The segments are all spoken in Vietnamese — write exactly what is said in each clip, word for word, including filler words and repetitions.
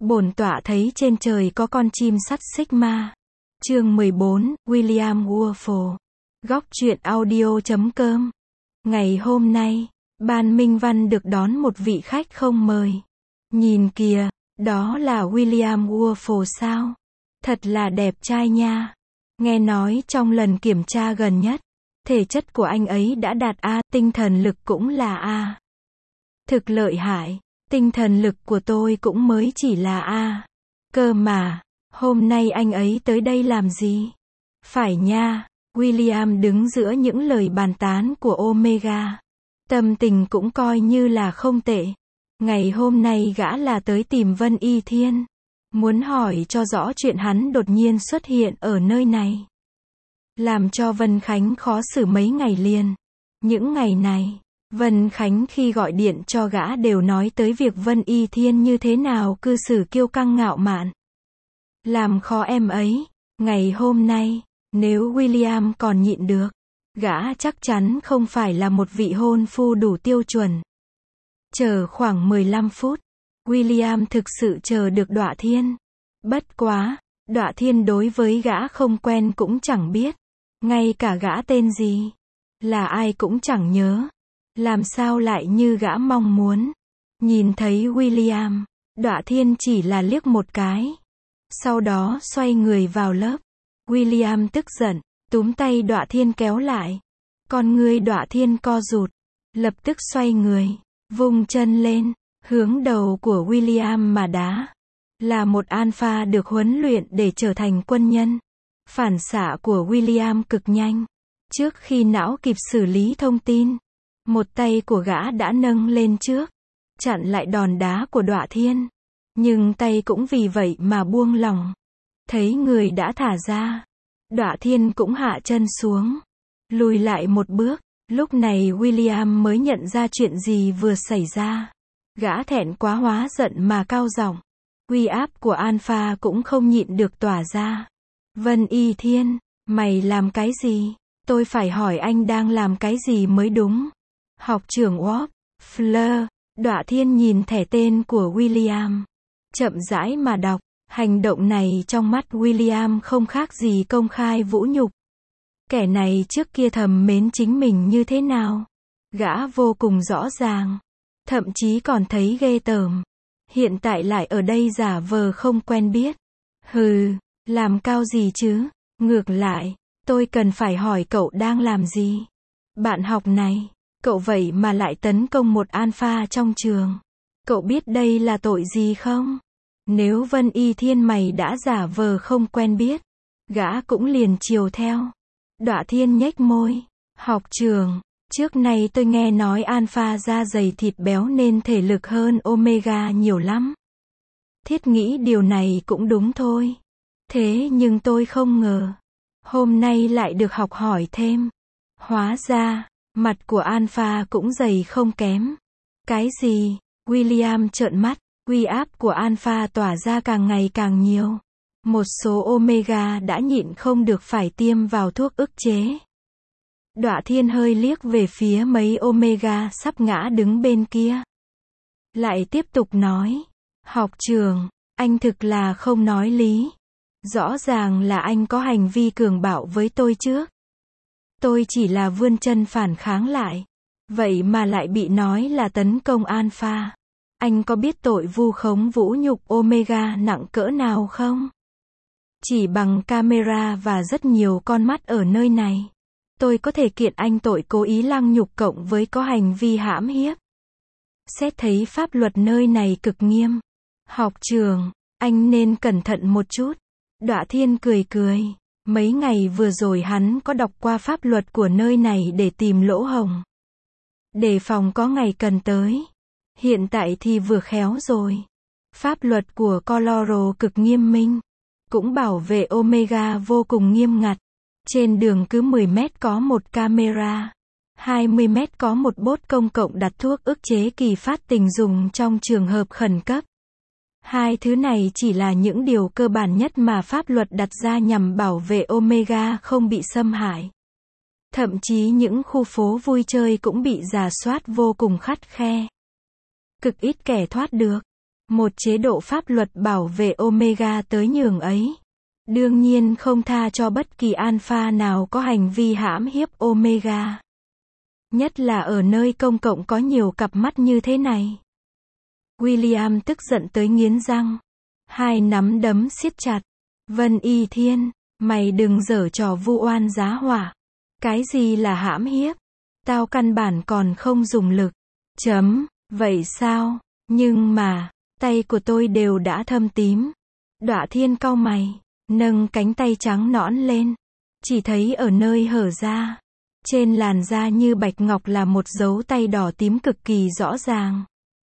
Bổn tọa thấy trên trời có con chim sắt xích ma. Chương mười bốn, William Worfel. Góc truyện audio chấm com. Ngày hôm nay, Ban Minh Văn được đón một vị khách không mời. Nhìn kìa, đó là William Worfel sao? Thật là đẹp trai nha. Nghe nói trong lần kiểm tra gần nhất, thể chất của anh ấy đã đạt A, tinh thần lực cũng là A. Thực lợi hại, tinh thần lực của tôi cũng mới chỉ là A. Cơ mà, hôm nay anh ấy tới đây làm gì? Phải nha, William đứng giữa những lời bàn tán của Omega. Tâm tình cũng coi như là không tệ. Ngày hôm nay gã là tới tìm Vân Y Thiên. Muốn hỏi cho rõ chuyện hắn đột nhiên xuất hiện ở nơi này. Làm cho Vân Khánh khó xử mấy ngày liền. Những ngày này, Vân Khánh khi gọi điện cho gã đều nói tới việc Vân Y Thiên như thế nào cư xử kiêu căng ngạo mạn. Làm khó em ấy. Ngày hôm nay, nếu William còn nhịn được, gã chắc chắn không phải là một vị hôn phu đủ tiêu chuẩn. Chờ khoảng mười lăm phút, William thực sự chờ được Đọa Thiên. Bất quá, Đọa Thiên đối với gã không quen cũng chẳng biết. Ngay cả gã tên gì, là ai cũng chẳng nhớ. Làm sao lại như gã mong muốn. Nhìn thấy William, Đọa Thiên chỉ là liếc một cái. Sau đó xoay người vào lớp. William tức giận, túm tay Đọa Thiên kéo lại. Con ngươi Đọa Thiên co rụt, lập tức xoay người, vung chân lên, hướng đầu của William mà đá. Là một alpha được huấn luyện để trở thành quân nhân. Phản xạ của William cực nhanh. Trước khi não kịp xử lý thông tin, một tay của gã đã nâng lên trước, chặn lại đòn đá của Đọa Thiên. Nhưng tay cũng vì vậy mà buông lỏng. Thấy người đã thả ra, Đọa Thiên cũng hạ chân xuống, lùi lại một bước. Lúc này William mới nhận ra chuyện gì vừa xảy ra. Gã thẹn quá hóa giận mà cao giọng. Uy áp của Alpha cũng không nhịn được tỏa ra. Vân Y Thiên, mày làm cái gì? Tôi phải hỏi anh đang làm cái gì mới đúng. Học trưởng Wop, Fleur. Đọa Thiên nhìn thẻ tên của William, chậm rãi mà đọc. Hành động này trong mắt William không khác gì công khai vũ nhục. Kẻ này trước kia thầm mến chính mình như thế nào? Gã vô cùng rõ ràng. Thậm chí còn thấy ghê tởm. Hiện tại lại ở đây giả vờ không quen biết. Hừ, làm cao gì chứ? Ngược lại, tôi cần phải hỏi cậu đang làm gì? Bạn học này, cậu vậy mà lại tấn công một alpha trong trường. Cậu biết đây là tội gì không? Nếu Vân Y Thiên mày đã giả vờ không quen biết, gã cũng liền chiều theo. Đọa Thiên nhếch môi. Học trường, trước nay tôi nghe nói alpha da dày thịt béo nên thể lực hơn omega nhiều lắm. Thiết nghĩ điều này cũng đúng thôi. Thế nhưng tôi không ngờ, hôm nay lại được học hỏi thêm. Hóa ra, mặt của alpha cũng dày không kém. Cái gì? William trợn mắt. Uy áp của alpha tỏa ra càng ngày càng nhiều. Một số omega đã nhịn không được phải tiêm vào thuốc ức chế. Đọa Thiên hơi liếc về phía mấy omega sắp ngã đứng bên kia. Lại tiếp tục nói. Học trường, anh thực là không nói lý. Rõ ràng là anh có hành vi cường bạo với tôi trước. Tôi chỉ là vươn chân phản kháng lại. Vậy mà lại bị nói là tấn công alpha. Anh có biết tội vu khống vũ nhục omega nặng cỡ nào không? Chỉ bằng camera và rất nhiều con mắt ở nơi này, tôi có thể kiện anh tội cố ý lăng nhục cộng với có hành vi hãm hiếp. Xét thấy pháp luật nơi này cực nghiêm. Học trường, anh nên cẩn thận một chút. Đọa Thiên cười cười. Mấy ngày vừa rồi hắn có đọc qua pháp luật của nơi này để tìm lỗ hổng. Đề phòng có ngày cần tới. Hiện tại thì vừa khéo rồi. Pháp luật của Colorado cực nghiêm minh. Cũng bảo vệ omega vô cùng nghiêm ngặt. Trên đường cứ mười mét có một camera. hai mươi mét có một bốt công cộng đặt thuốc ức chế kỳ phát tình dùng trong trường hợp khẩn cấp. Hai thứ này chỉ là những điều cơ bản nhất mà pháp luật đặt ra nhằm bảo vệ omega không bị xâm hại. Thậm chí những khu phố vui chơi cũng bị rà soát vô cùng khắt khe. Cực ít kẻ thoát được. Một chế độ pháp luật bảo vệ Omega tới nhường ấy. Đương nhiên không tha cho bất kỳ alpha nào có hành vi hãm hiếp Omega. Nhất là ở nơi công cộng có nhiều cặp mắt như thế này. William tức giận tới nghiến răng. Hai nắm đấm siết chặt. Vân Y Thiên, mày đừng giở trò vu oan giá họa. Cái gì là hãm hiếp? Tao căn bản còn không dùng lực. Chấm, vậy sao? Nhưng mà, tay của tôi đều đã thâm tím. Đọa Thiên cau mày, nâng cánh tay trắng nõn lên. Chỉ thấy ở nơi hở ra, trên làn da như bạch ngọc là một dấu tay đỏ tím cực kỳ rõ ràng.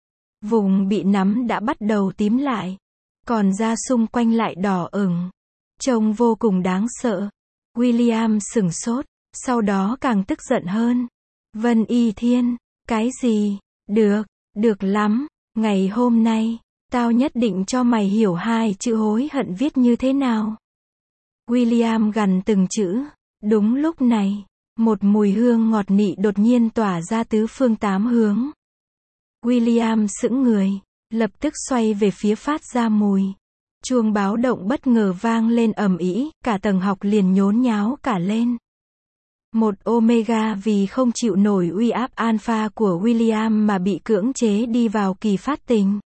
Vùng bị nắm đã bắt đầu tím lại, còn da xung quanh lại đỏ ửng. Trông vô cùng đáng sợ. William sửng sốt, sau đó càng tức giận hơn. Vân Y Thiên, cái gì? Được, được lắm, ngày hôm nay, tao nhất định cho mày hiểu hai chữ hối hận viết như thế nào. William gằn từng chữ. Đúng lúc này, một mùi hương ngọt nị đột nhiên tỏa ra tứ phương tám hướng. William sững người, lập tức xoay về phía phát ra mùi. Chuông báo động bất ngờ vang lên ầm ĩ, cả tầng học liền nhốn nháo cả lên. Một Omega vì không chịu nổi uy áp alpha của William mà bị cưỡng chế đi vào kỳ phát tình.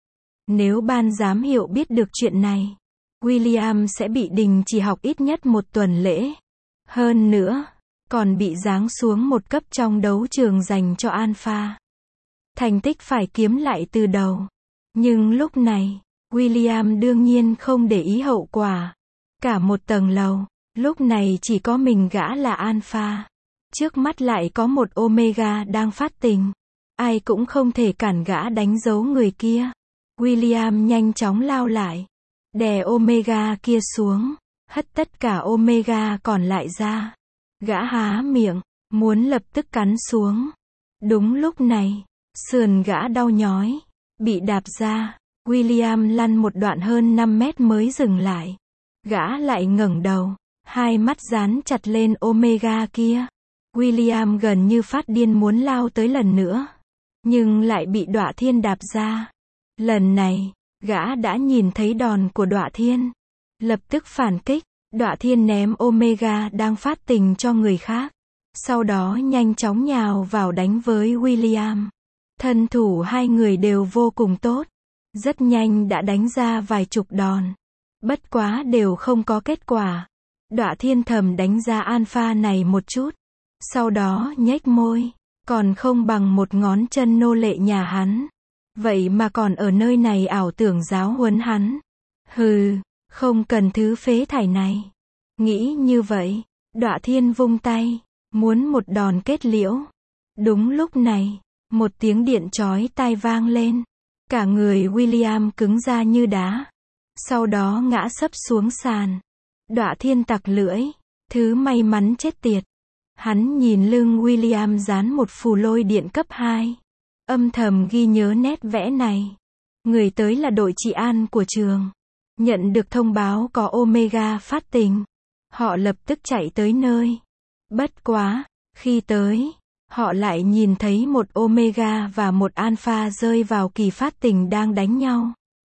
Nếu ban giám hiệu biết được chuyện này, William sẽ bị đình chỉ học ít nhất một tuần lễ. Hơn nữa, còn bị giáng xuống một cấp trong đấu trường dành cho alpha. Thành tích phải kiếm lại từ đầu. Nhưng lúc này, William đương nhiên không để ý hậu quả. Cả một tầng lầu, lúc này chỉ có mình gã là alpha. Trước mắt lại có một Omega đang phát tình. Ai cũng không thể cản gã đánh dấu người kia. William nhanh chóng lao lại, đè Omega kia xuống, hất tất cả Omega còn lại ra. Gã há miệng, muốn lập tức cắn xuống. Đúng lúc này, sườn gã đau nhói, bị đạp ra. William lăn một đoạn hơn năm mét mới dừng lại. Gã lại ngẩng đầu, hai mắt dán chặt lên Omega kia. William gần như phát điên muốn lao tới lần nữa, nhưng lại bị Đọa Thiên đạp ra. Lần này, gã đã nhìn thấy đòn của Đọa Thiên, lập tức phản kích. Đọa Thiên ném Omega đang phát tình cho người khác, sau đó nhanh chóng nhào vào đánh với William. Thân thủ hai người đều vô cùng tốt, rất nhanh đã đánh ra vài chục đòn. Bất quá đều không có kết quả. Đọa Thiên thầm đánh giá alpha này một chút, sau đó nhếch môi, còn không bằng một ngón chân nô lệ nhà hắn. Vậy mà còn ở nơi này ảo tưởng giáo huấn hắn. Hừ, không cần thứ phế thải này. Nghĩ như vậy, Đọa Thiên vung tay, muốn một đòn kết liễu. Đúng lúc này, một tiếng điện chói tai vang lên. Cả người William cứng ra như đá, sau đó ngã sấp xuống sàn. Đọa Thiên tặc lưỡi, thứ may mắn chết tiệt. Hắn nhìn lưng William dán một phù lôi điện cấp hai. Âm thầm ghi nhớ nét vẽ này. Người tới là đội trị an của trường. Nhận được thông báo có Omega phát tình, họ lập tức chạy tới nơi. Bất quá, khi tới, họ lại nhìn thấy một Omega và một Alpha rơi vào kỳ phát tình đang đánh nhau.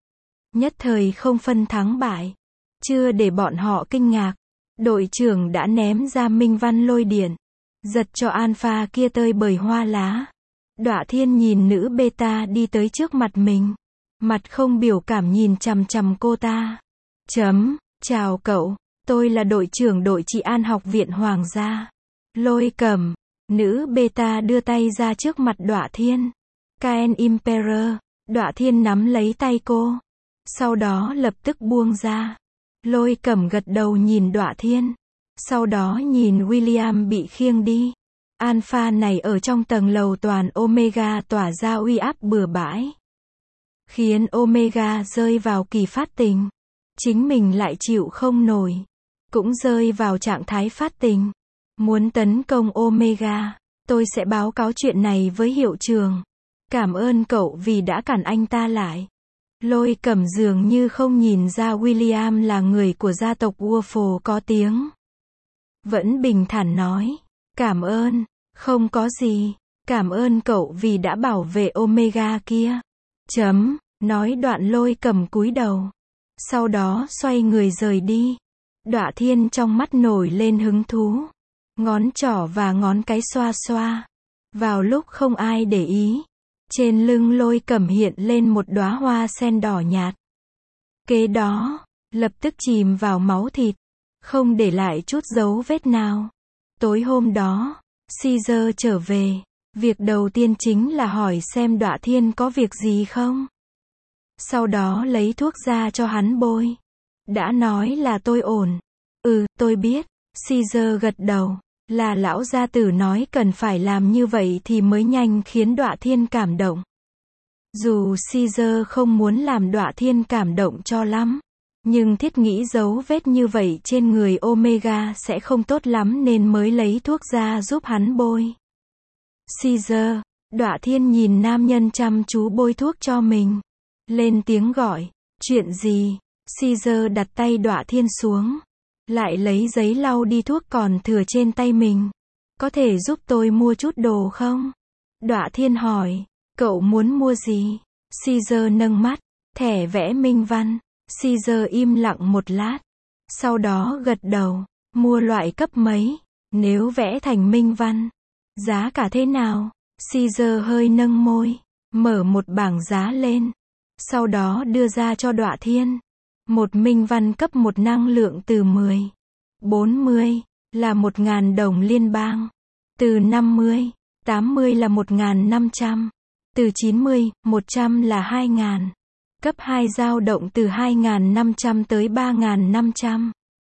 Nhất thời không phân thắng bại. Chưa để bọn họ kinh ngạc, đội trưởng đã ném ra minh văn lôi điện, giật cho Alpha kia tơi bời hoa lá. Đọa Thiên nhìn nữ beta đi tới trước mặt mình, mặt không biểu cảm nhìn chằm chằm cô ta. Chấm, chào cậu, tôi là đội trưởng đội trị an học viện Hoàng gia. Lôi Cầm. Nữ beta đưa tay ra trước mặt Đọa Thiên. Caen Emperor. Đọa Thiên nắm lấy tay cô, sau đó lập tức buông ra. Lôi Cẩm gật đầu nhìn Đọa Thiên, sau đó nhìn William bị khiêng đi. Alpha này ở trong tầng lầu toàn Omega tỏa ra uy áp bừa bãi, khiến Omega rơi vào kỳ phát tình. Chính mình lại chịu không nổi, cũng rơi vào trạng thái phát tình. Muốn tấn công Omega, tôi sẽ báo cáo chuyện này với hiệu trưởng. Cảm ơn cậu vì đã cản anh ta lại. Lôi Cẩm dường như không nhìn ra William là người của gia tộc Wolf có tiếng. Vẫn bình thản nói, cảm ơn, không có gì, cảm ơn cậu vì đã bảo vệ Omega kia. Chấm, Nói đoạn Lôi Cầm cúi đầu. Sau đó xoay người rời đi. Đọa Thiên trong mắt nổi lên hứng thú. Ngón trỏ và ngón cái xoa xoa. Vào lúc không ai để ý, trên lưng Lôi Cầm hiện lên một đóa hoa sen đỏ nhạt. Kế đó, lập tức chìm vào máu thịt, không để lại chút dấu vết nào. Tối hôm đó, Caesar trở về, việc đầu tiên chính là hỏi xem Đọa Thiên có việc gì không. Sau đó lấy thuốc ra cho hắn bôi. Đã nói là tôi ổn. Ừ, tôi biết. Caesar gật đầu. Là lão gia tử nói cần phải làm như vậy thì mới nhanh khiến Đọa Thiên cảm động. Dù Caesar không muốn làm Đọa Thiên cảm động cho lắm, nhưng thiết nghĩ dấu vết như vậy trên người Omega sẽ không tốt lắm nên mới lấy thuốc ra giúp hắn bôi. Caesar, Đọa Thiên nhìn nam nhân chăm chú bôi thuốc cho mình. Lên tiếng gọi, chuyện gì? Caesar đặt tay Đọa Thiên xuống. Lại lấy giấy lau đi thuốc còn thừa trên tay mình. Có thể giúp tôi mua chút đồ không? Đọa Thiên hỏi, cậu muốn mua gì? Caesar nâng mắt, thẻ vẽ minh văn. Caesar im lặng một lát. Sau đó gật đầu, mua loại cấp mấy? Nếu vẽ thành minh văn, giá cả thế nào? Caesar hơi nâng môi, mở một bảng giá lên. Sau đó đưa ra cho Đọa Thiên. Một minh văn cấp một năng lượng từ mười, bốn mươi, là một nghìn đồng liên bang. Từ năm mươi, tám mươi là một nghìn năm trăm. Từ chín mươi, một trăm là hai nghìn. Cấp hai dao động từ hai nghìn năm trăm tới ba nghìn năm trăm.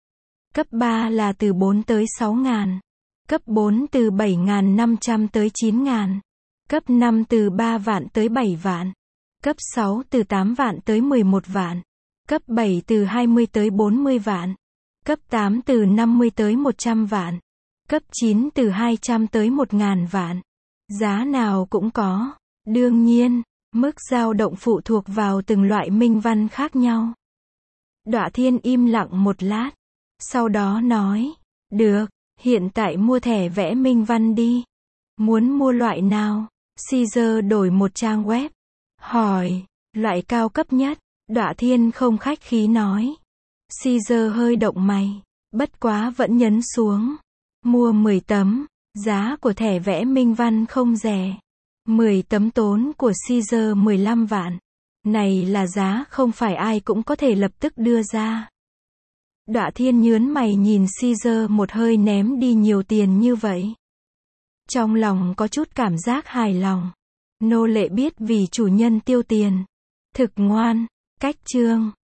Cấp ba là từ bốn tới sáu nghìn. Cấp bốn từ bảy nghìn năm trăm tới chín nghìn. Cấp năm từ ba vạn tới bảy vạn. Cấp sáu từ tám vạn tới mười một vạn. Cấp bảy từ hai mươi tới bốn mươi vạn. Cấp tám từ năm mươi tới một trăm vạn. Cấp chín từ hai trăm tới một nghìn vạn. Giá nào cũng có. Đương nhiên, mức dao động phụ thuộc vào từng loại minh văn khác nhau. Đọa Thiên im lặng một lát. Sau đó nói, được, hiện tại mua thẻ vẽ minh văn đi. Muốn mua loại nào? Caesar đổi một trang web. Hỏi, loại cao cấp nhất. Đọa Thiên không khách khí nói. Caesar hơi động mày. Bất quá vẫn nhấn xuống. Mua mười tấm. Giá của thẻ vẽ minh văn không rẻ. mười tấm tốn của Caesar mười lăm vạn. Này là giá không phải ai cũng có thể lập tức đưa ra. Đọa Thiên nhướng mày nhìn Caesar một hơi ném đi nhiều tiền như vậy. Trong lòng có chút cảm giác hài lòng. Nô lệ biết vì chủ nhân tiêu tiền. Thực ngoan. Cách chương